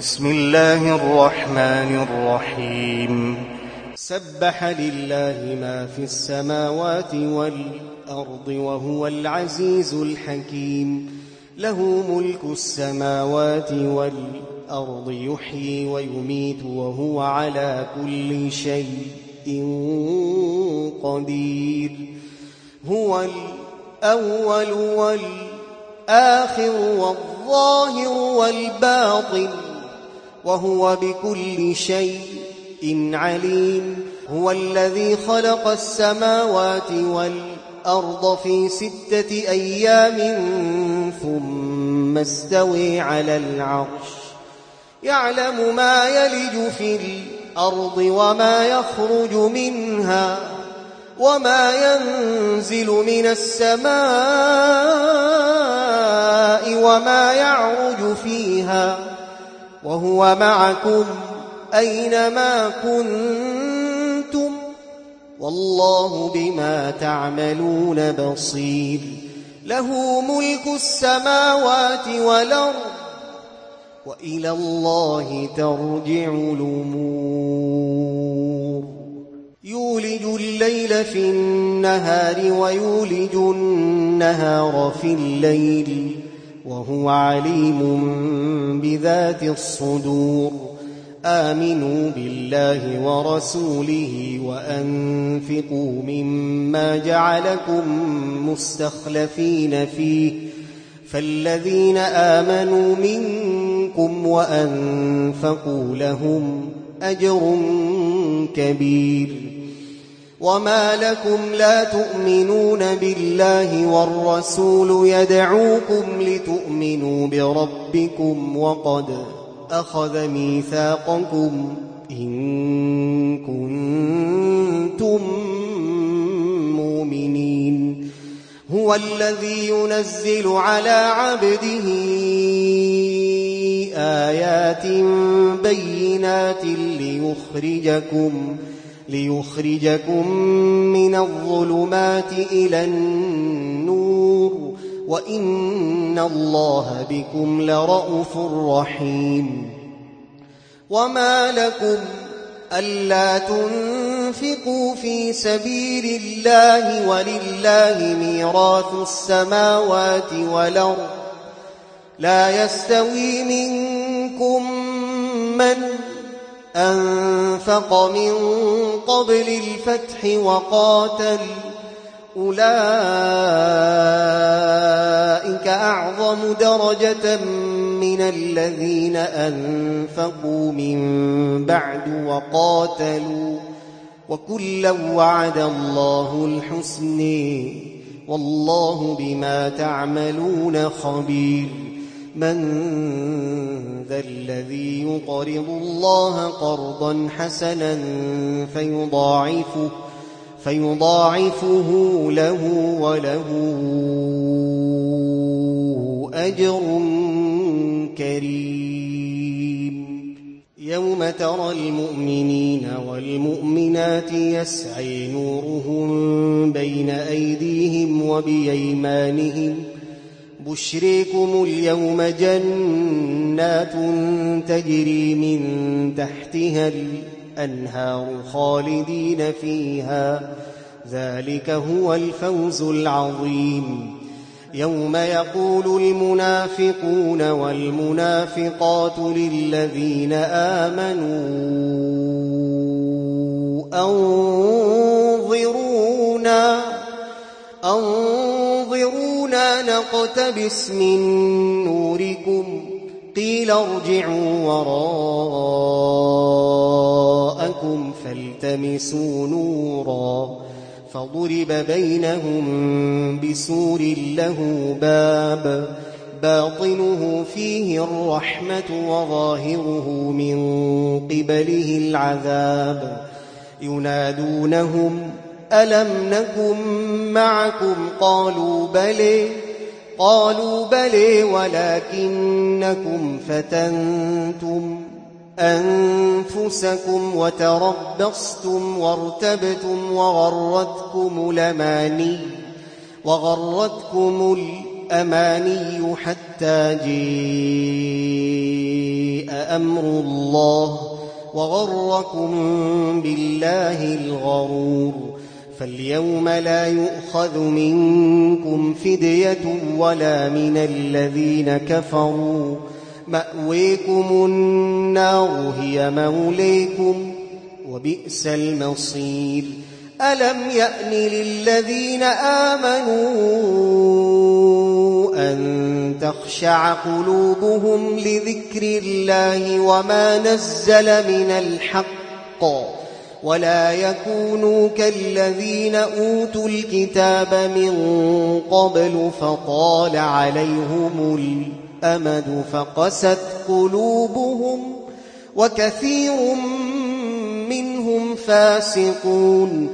بسم الله الرحمن الرحيم. سبح لله ما في السماوات والأرض وهو العزيز الحكيم. له ملك السماوات والأرض يحيي ويميت وهو على كل شيء قدير. هو الأول والآخر والظاهر والباطن وهو بكل شيء عليم. هو الذي خلق السماوات والأرض في 6 أيام ثم استوى على العرش. يعلم ما يلج في الأرض وما يخرج منها وما ينزل من السماء وما يعرج فيها وهو معكم أينما كنتم والله بما تعملون بصير. له ملك السماوات والأرض وإلى الله ترجع الأمور. يولج الليل في النهار ويولج النهار في الليل وهو عليم بذات الصدور. آمنوا بالله ورسوله وأنفقوا مما جعلكم مستخلفين فيه فالذين آمنوا منكم وأنفقوا لهم أجر كبير. وما لكم لا تؤمنون بالله والرسول يدعوكم لتؤمنوا بربكم وقد أخذ ميثاقكم إن كنتم مؤمنين. هو الذي ينزل على عبده آيات بينات ليخرجكم من الظلمات إلى النور وإن الله بكم لرءوف رحيم. وما لكم ألا تنفقوا في سبيل الله ولله ميراث السماوات والأرض لا يستوي منكم من أنفق من قبل الفتح وقاتل أولئك أعظم درجة من الذين أنفقوا من بعد وقاتلوا وكلا وعد الله الحسنى والله بما تعملون خبير. من ذا الذي يقرض الله قرضا حسنا فيضاعفه له وله أجر كريم. يوم ترى المؤمنين والمؤمنات يسعى نورهم بين أيديهم وبأيمانهم بشريكم اليوم جنات تجري من تحتها الأنهار خالدين فيها ذلك هو الفوز العظيم. يوم يقول المنافقون والمنافقات للذين آمنوا أنظرونا نقتبس من نوركم قيل ارجعوا وراءكم فالتمسوا نورا فضرب بينهم بسور له باب باطنه فيه الرحمة وظاهره من قبله العذاب. ينادونهم ألم نكن معكم قالوا بلى ولكنكم فتنتم أنفسكم وتربصتم وارتبتم وغرتكم الأماني حتى جاء أأمر الله وغركم بالله الغرور فاليوم لا يؤخذ منكم فدية ولا من الذين كفروا مأويكم النار هي موليكم وبئس المصير ألم يأن للذين آمنوا أن تخشع قلوبهم لذكر الله وما نزل من الحق ولا يكونوا كالذين أوتوا الكتاب من قبل فطال عليهم الأمد فقست قلوبهم وكثير منهم فاسقون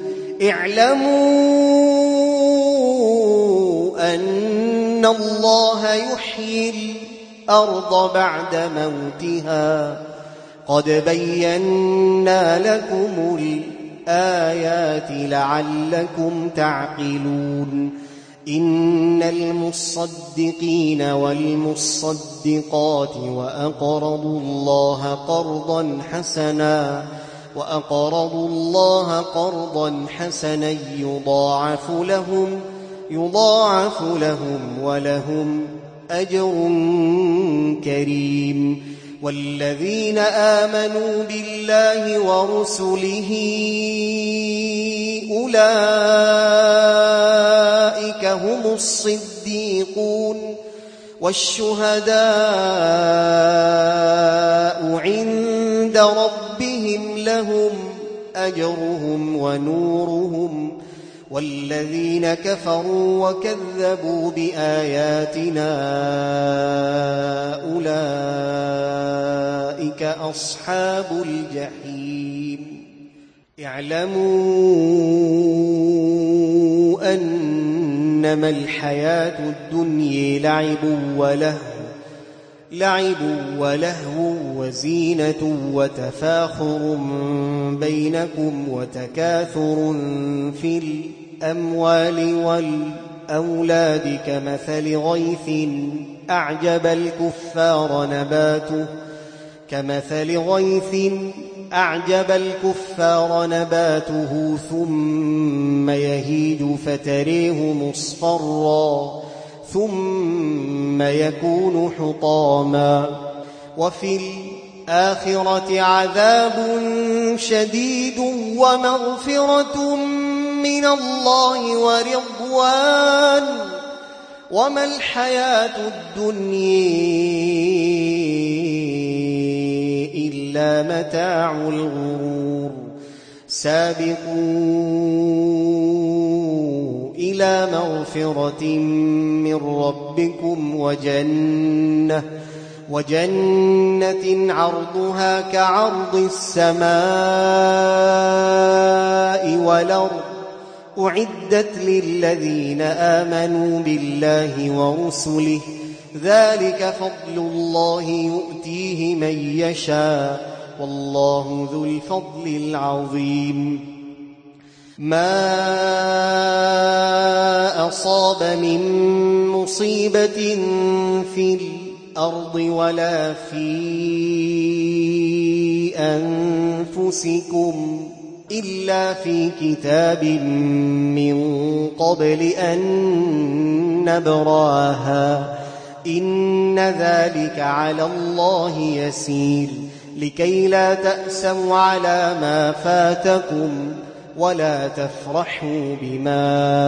اعلموا أن الله يحيي الأرض بعد موتها قد بينا لكم الآيات لعلكم تعقلون إن المصدقين والمصدقات وأقرضوا الله قرضا حسنا يضاعف لهم ولهم أجر كريم والذين آمنوا بالله ورسله أولئك هم الصديقون والشهداء عند ربهم لهم أجرهم ونورهم والذين كفروا وكذبوا بآياتنا أولئك أصحاب الجحيم اعلموا أنما الحياة الدنيا لعب ولهو وزينة وتفاخر بينكم وتكاثر في الأموال والأولاد كمثل غيث أعجب الكفار نباته ثم يهيج فتريه مصفرا ثم يكون حطاما وفي الآخرة عذاب شديد ومغفرة من الله ورضوان وما الحياة الدنيا إلا متاع الغرور سابقوا إلى مغفرة من ربكم وجنة عرضها كعرض السماء والأرض أعدت للذين آمنوا بالله ورسله ذلك فضل الله يؤتيه من يشاء والله ذو الفضل العظيم ما أصاب من مصيبة في الأرض ولا في أنفسكم إلا في كتاب من قبل أن نبراها إن ذلك على الله يسير لكي لا تأسوا على ما فاتكم ولا تفرحوا بما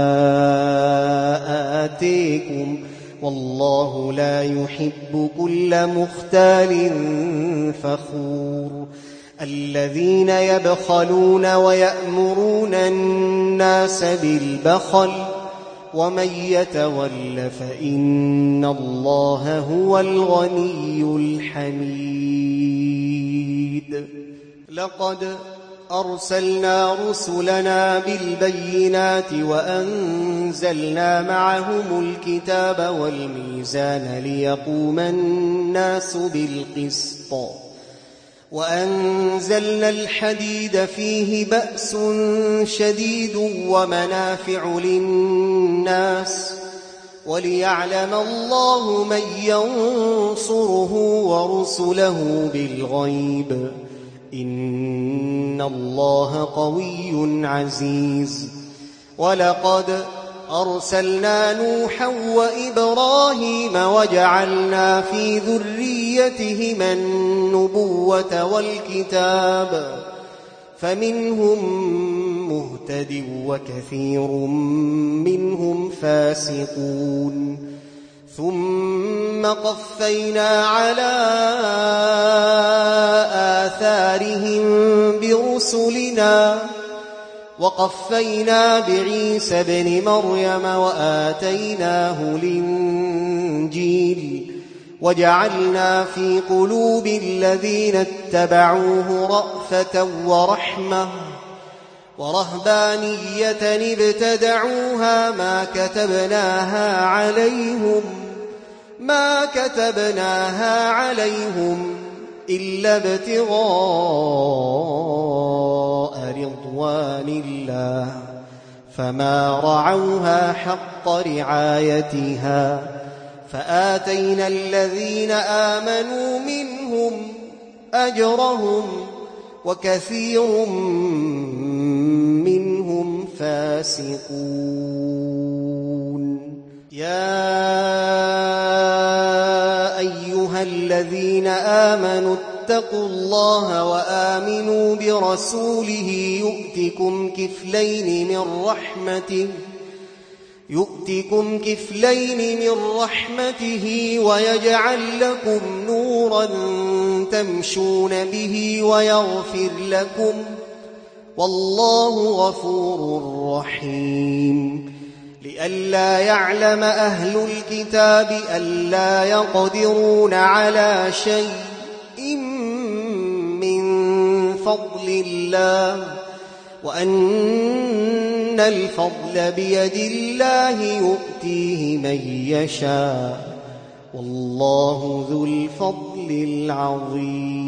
آتيكم والله لا يحب كل مختال فخور الذين يبخلون ويأمرون الناس بالبخل ومن يتول فإن الله هو الغني الحميد لقد أرسلنا رسلنا بالبينات وأنزلنا معهم الكتاب والميزان ليقوم الناس بالقسط وأنزلنا الحديد فيه بأس شديد ومنافع للناس وليعلم الله من ينصره ورسله بالغيب إن الله قوي عزيز ولقد أرسلنا نوحا وإبراهيم وجعلنا في ذريتهما النبوة والكتاب فمنهم مهتد وكثير منهم فاسقون ثم قفينا على آثارهم برسلنا وقفينا بعيسى ابن مريم وآتيناه الإنجيل وجعلنا في قلوب الذين اتبعوه رأفة ورحمة ورهبانية ابتدعوها ما كتبناها عليهم إلا ابتغاء رضوان الله فما رعوها حق رعايتها فآتينا الذين آمنوا منهم أجرهم وكثير منهم فاسقون يا أيها الذين آمنوا اتقوا الله وآمنوا برسوله يؤتكم كفلين من رحمته ويجعل لكم نورا تمشون به ويغفر لكم والله غفور رحيم لئلا يعلم أهل الكتاب ألا يقدرون على شيء من فضل الله وأن الفضل بيد الله يؤتيه من يشاء والله ذو الفضل العظيم